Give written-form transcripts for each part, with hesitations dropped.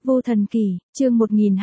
Vô Thần Kỳ, chương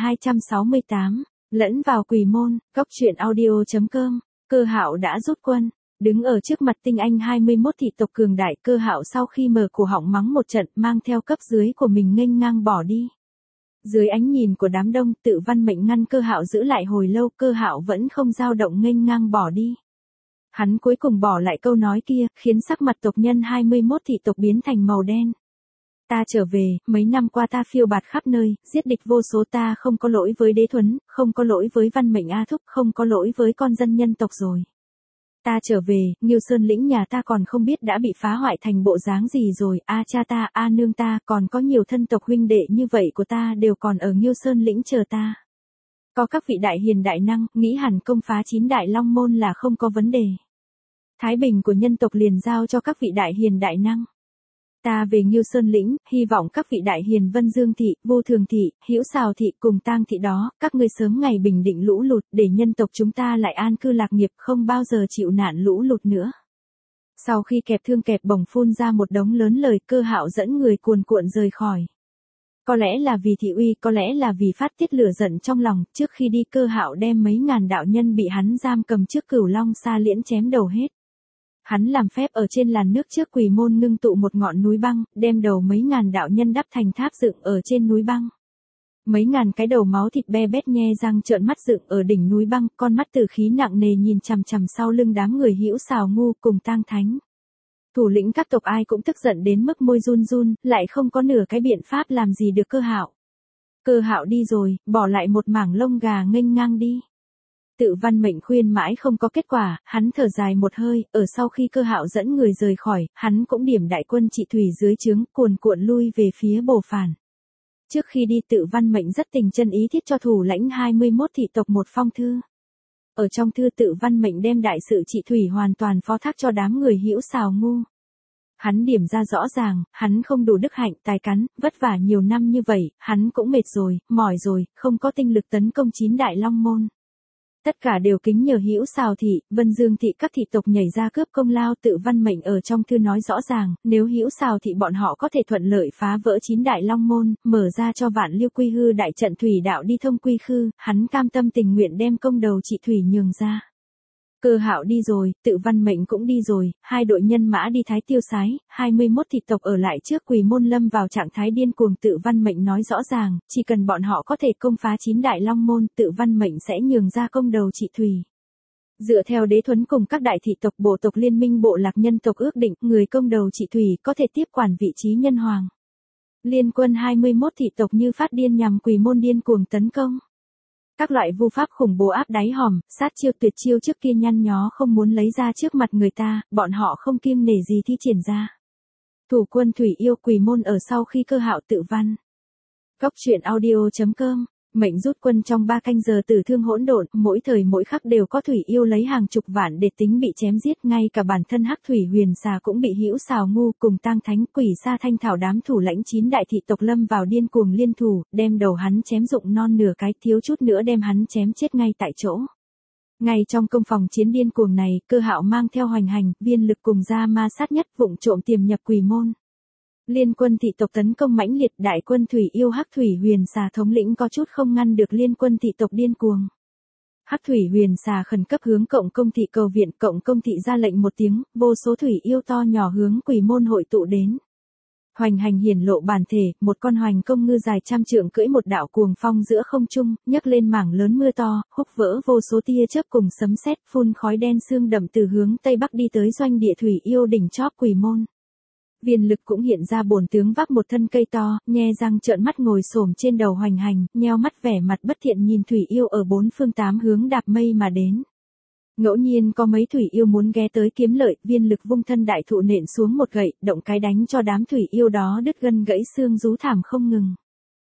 1268, lẫn vào Quỷ Môn, góc truyện audio.com, Cơ Hạo đã rút quân, đứng ở trước mặt tinh anh 21 thị tộc cường đại. Cơ Hạo sau khi mở cổ họng mắng một trận, mang theo cấp dưới của mình nghênh ngang bỏ đi. Dưới ánh nhìn của đám đông, Tự Văn Mệnh ngăn Cơ Hạo giữ lại hồi lâu, Cơ Hạo vẫn không dao động nghênh ngang bỏ đi. Hắn cuối cùng bỏ lại câu nói kia, khiến sắc mặt tộc nhân 21 thị tộc biến thành màu đen. Ta trở về, mấy năm qua ta phiêu bạt khắp nơi, giết địch vô số, ta không có lỗi với Đế Thuấn, không có lỗi với Văn Mệnh A Thúc, không có lỗi với con dân nhân tộc rồi. Ta trở về, Nghiêu Sơn lĩnh nhà ta còn không biết đã bị phá hoại thành bộ dáng gì rồi, a cha ta, a nương ta, còn có nhiều thân tộc huynh đệ như vậy của ta đều còn ở Nghiêu Sơn lĩnh chờ ta. Có các vị đại hiền đại năng, nghĩ hẳn công phá 9 đại long môn là không có vấn đề. Thái bình của nhân tộc liền giao cho các vị đại hiền đại năng. Ta về Nghiêu Sơn lĩnh, hy vọng các vị đại hiền Vân Dương thị, Vô Thường thị, Hữu Sào thị cùng Tang thị đó, các ngươi sớm ngày bình định lũ lụt, để nhân tộc chúng ta lại an cư lạc nghiệp, không bao giờ chịu nạn lũ lụt nữa. Sau khi kẹp thương kẹp bổng phun ra một đống lớn lời, Cơ Hạo dẫn người cuồn cuộn rời khỏi. Có lẽ là vì thị uy, có lẽ là vì phát tiết lửa giận trong lòng, trước khi đi Cơ Hạo đem mấy ngàn đạo nhân bị hắn giam cầm trước Cửu Long Sa Liễn chém đầu hết. Hắn làm phép ở trên làn nước trước Quỷ Môn ngưng tụ một ngọn núi băng, đem đầu mấy ngàn đạo nhân đắp thành tháp dựng ở trên núi băng. Mấy ngàn cái đầu máu thịt be bét nhe răng trợn mắt dựng ở đỉnh núi băng, con mắt tử khí nặng nề nhìn chằm chằm sau lưng đám người Hữu Sào ngu cùng Tang Thánh. Thủ lĩnh các tộc ai cũng tức giận đến mức môi run run, lại không có nửa cái biện pháp làm gì được Cơ Hạo. Cơ Hạo đi rồi, bỏ lại một mảng lông gà nghênh ngang đi. Tự Văn Mệnh khuyên mãi không có kết quả, hắn thở dài một hơi, ở sau khi Cơ Hạo dẫn người rời khỏi, hắn cũng điểm đại quân trị thủy dưới trướng, cuồn cuộn lui về phía Bồ Phản. Trước khi đi Tự Văn Mệnh rất tình chân ý thiết cho thủ lãnh 21 thị tộc một phong thư. Ở trong thư Tự Văn Mệnh đem đại sự trị thủy hoàn toàn phó thác cho đám người Hữu Sào ngu. Hắn điểm ra rõ ràng, hắn không đủ đức hạnh, tài cán, vất vả nhiều năm như vậy, hắn cũng mệt rồi, mỏi rồi, không có tinh lực tấn công 9 đại long môn. Tất cả đều kính nhờ Hữu Sào thị, Vân Dương thị các thị tộc nhảy ra cướp công lao. Tự Văn Mệnh ở trong thư nói rõ ràng, nếu Hữu Sào thị bọn họ có thể thuận lợi phá vỡ 9 đại long môn, mở ra cho Vạn Liêu Quy Hư đại trận thủy đạo đi thông quy khư, hắn cam tâm tình nguyện đem công đầu trị thủy nhường ra. Cơ Hạo đi rồi, Tự Văn Mệnh cũng đi rồi, hai đội nhân mã đi Thái Tiêu Sái, 21 thị tộc ở lại trước Quỷ Môn lâm vào trạng thái điên cuồng. Tự Văn Mệnh nói rõ ràng, chỉ cần bọn họ có thể công phá 9 đại long môn, Tự Văn Mệnh sẽ nhường ra công đầu trị thủy. Dựa theo Đế Thuấn cùng các đại thị tộc bộ tộc liên minh bộ lạc nhân tộc ước định, người công đầu trị thủy có thể tiếp quản vị trí nhân hoàng. Liên quân 21 thị tộc như phát điên nhằm Quỷ Môn điên cuồng tấn công. Các loại vu pháp khủng bố áp đáy hòm, sát chiêu tuyệt chiêu trước kia nhăn nhó không muốn lấy ra trước mặt người ta, bọn họ không kiêng nể gì thi triển ra. Thủ quân Thủy Yêu Quỷ Môn ở sau khi Cơ Hạo tự văn. Góc truyện audio.com, mệnh rút quân trong 3 canh giờ tử thương hỗn độn, mỗi thời mỗi khắc đều có Thủy Yêu lấy hàng chục vạn địch tính bị chém giết, ngay cả bản thân Hắc Thủy Huyền Xà cũng bị Hữu Sào ngu cùng Tang Thánh Quỷ Sa Thanh Thảo đám thủ lãnh 9 đại thị tộc lâm vào điên cuồng liên thủ, đem đầu hắn chém rụng non nửa cái, thiếu chút nữa đem hắn chém chết ngay tại chỗ. Ngay trong công phòng chiến điên cuồng này, Cơ Hạo mang theo Hoành Hành, Viên Lực cùng Gia Ma Sát Nhất vụng trộm tiềm nhập Quỷ Môn. Liên quân thị tộc tấn công mãnh liệt, đại quân Thủy Yêu Hắc Thủy Huyền Xà thống lĩnh có chút không ngăn được liên quân thị tộc điên cuồng. Hắc Thủy Huyền Xà khẩn cấp hướng Cộng Công thị cầu viện, Cộng Công thị ra lệnh một tiếng, vô số Thủy Yêu to nhỏ hướng Quỷ Môn hội tụ đến. Hoành Hành hiển lộ bản thể, một con hoành công ngư dài trăm trượng cưỡi một đạo cuồng phong giữa không trung, nhấc lên mảng lớn mưa to, húc vỡ vô số tia chớp cùng sấm sét, phun khói đen sương đậm từ hướng tây bắc đi tới doanh địa Thủy Yêu đỉnh chóp Quỷ Môn. Viên Lực cũng hiện ra bổn tướng vác một thân cây to, nhe răng trợn mắt ngồi xổm trên đầu Hoành Hành, nheo mắt vẻ mặt bất thiện nhìn Thủy Yêu ở 4 phương 8 hướng đạp mây mà đến. Ngẫu nhiên có mấy Thủy Yêu muốn ghé tới kiếm lợi, Viên Lực vung thân đại thụ nện xuống một gậy, động cái đánh cho đám Thủy Yêu đó đứt gân gãy xương rú thảm không ngừng.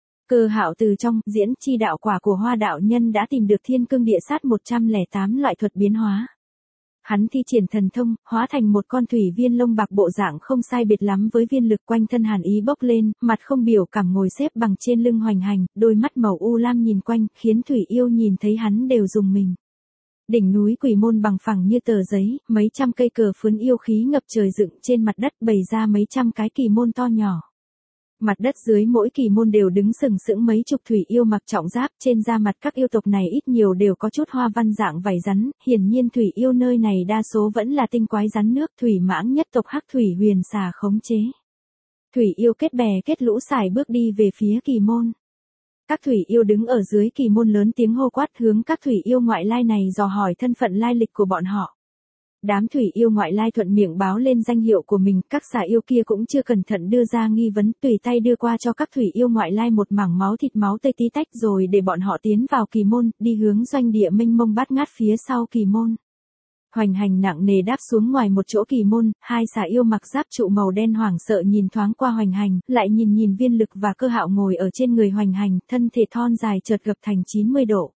Cơ Hạo từ trong diễn chi đạo quả của Hoa đạo nhân đã tìm được Thiên Cương Địa Sát 108 loại thuật biến hóa. Hắn thi triển thần thông, hóa thành một con thủy viên lông bạc bộ dạng không sai biệt lắm với Viên Lực, quanh thân hàn ý bốc lên, mặt không biểu cảm ngồi xếp bằng trên lưng Hoành Hành, đôi mắt màu u lam nhìn quanh, khiến Thủy Yêu nhìn thấy hắn đều rùng mình. Đỉnh núi Quỷ Môn bằng phẳng như tờ giấy, mấy trăm cây cờ phướn yêu khí ngập trời dựng trên mặt đất, bày ra mấy trăm cái kỳ môn to nhỏ. Mặt đất dưới mỗi kỳ môn đều đứng sừng sững mấy chục thủy yêu mặc trọng giáp, trên da mặt các yêu tộc này ít nhiều đều có chút hoa văn dạng vảy rắn, hiển nhiên thủy yêu nơi này đa số vẫn là tinh quái rắn nước, thủy mãng nhất tộc hắc thủy huyền xà khống chế. Thủy yêu kết bè kết lũ xài bước đi về phía kỳ môn. Các thủy yêu đứng ở dưới kỳ môn lớn tiếng hô quát hướng các thủy yêu ngoại lai này dò hỏi thân phận lai lịch của bọn họ. Đám thủy yêu ngoại lai thuận miệng báo lên danh hiệu của mình, các xà yêu kia cũng chưa cẩn thận đưa ra nghi vấn, tùy tay đưa qua cho các thủy yêu ngoại lai một mảng máu thịt máu tươi tí tách rồi để bọn họ tiến vào kỳ môn, đi hướng doanh địa mênh mông bát ngát phía sau kỳ môn. Hoành Hành nặng nề đáp xuống ngoài một chỗ kỳ môn, hai xà yêu mặc giáp trụ màu đen hoảng sợ nhìn thoáng qua Hoành Hành, lại nhìn Viên Lực và Cơ Hạo ngồi ở trên người Hoành Hành, thân thể thon dài chợt gập thành 90 độ.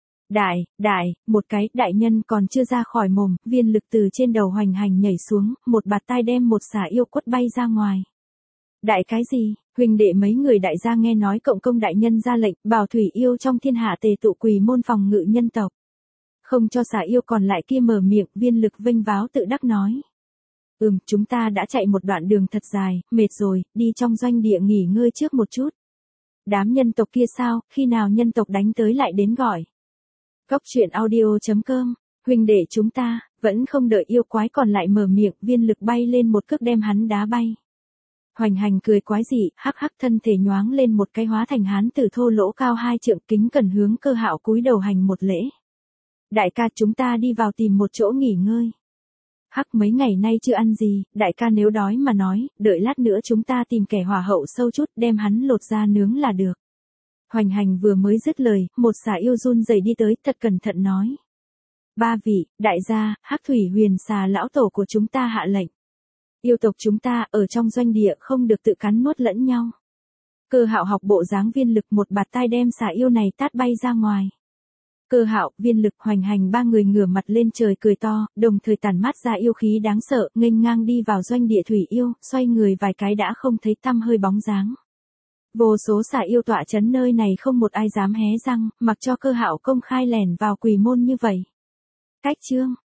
Một cái, đại nhân còn chưa ra khỏi mồm, Viên Lực từ trên đầu Hoành Hành nhảy xuống, một bạt tai đem một xà yêu quất bay ra ngoài. Đại cái gì, huynh đệ mấy người đại gia nghe nói cộng công đại nhân ra lệnh, bảo thủy yêu trong thiên hạ tề tụ quỳ môn phòng ngự nhân tộc. Không cho xà yêu còn lại kia mở miệng, Viên Lực vênh váo tự đắc nói. Chúng ta đã chạy một đoạn đường thật dài, mệt rồi, đi trong doanh địa nghỉ ngơi trước một chút. Đám nhân tộc kia sao, khi nào nhân tộc đánh tới lại đến gọi. Góc truyện audio.com, huynh đệ chúng ta, vẫn không đợi yêu quái còn lại mở miệng, Viên Lực bay lên một cước đem hắn đá bay. Hoành Hành cười quái dị, hắc hắc thân thể nhoáng lên một cái hóa thành hán tử thô lỗ cao 2 trượng, kính cẩn hướng Cơ Hạo cúi đầu hành một lễ. Đại ca chúng ta đi vào tìm một chỗ nghỉ ngơi. Hắc mấy ngày nay chưa ăn gì, đại ca nếu đói mà nói, đợi lát nữa chúng ta tìm kẻ hỏa hậu sâu chút đem hắn lột ra nướng là được. Hoành Hành vừa mới dứt lời, một xà yêu run rẩy đi tới, thật cẩn thận nói. Ba vị, đại gia, hắc thủy huyền xà lão tổ của chúng ta hạ lệnh. Yêu tộc chúng ta ở trong doanh địa không được tự cắn nuốt lẫn nhau. Cơ Hạo học bộ dáng Viên Lực một bạt tai đem xà yêu này tát bay ra ngoài. Cơ Hạo, Viên Lực, Hoành Hành ba người ngửa mặt lên trời cười to, đồng thời tản mát ra yêu khí đáng sợ, nghênh ngang đi vào doanh địa thủy yêu, xoay người vài cái đã không thấy tăm hơi bóng dáng. Vô số xà yêu tọa chấn nơi này không một ai dám hé răng, mặc cho Cơ Hạo công khai lẻn vào quỷ môn như vậy. Cách chương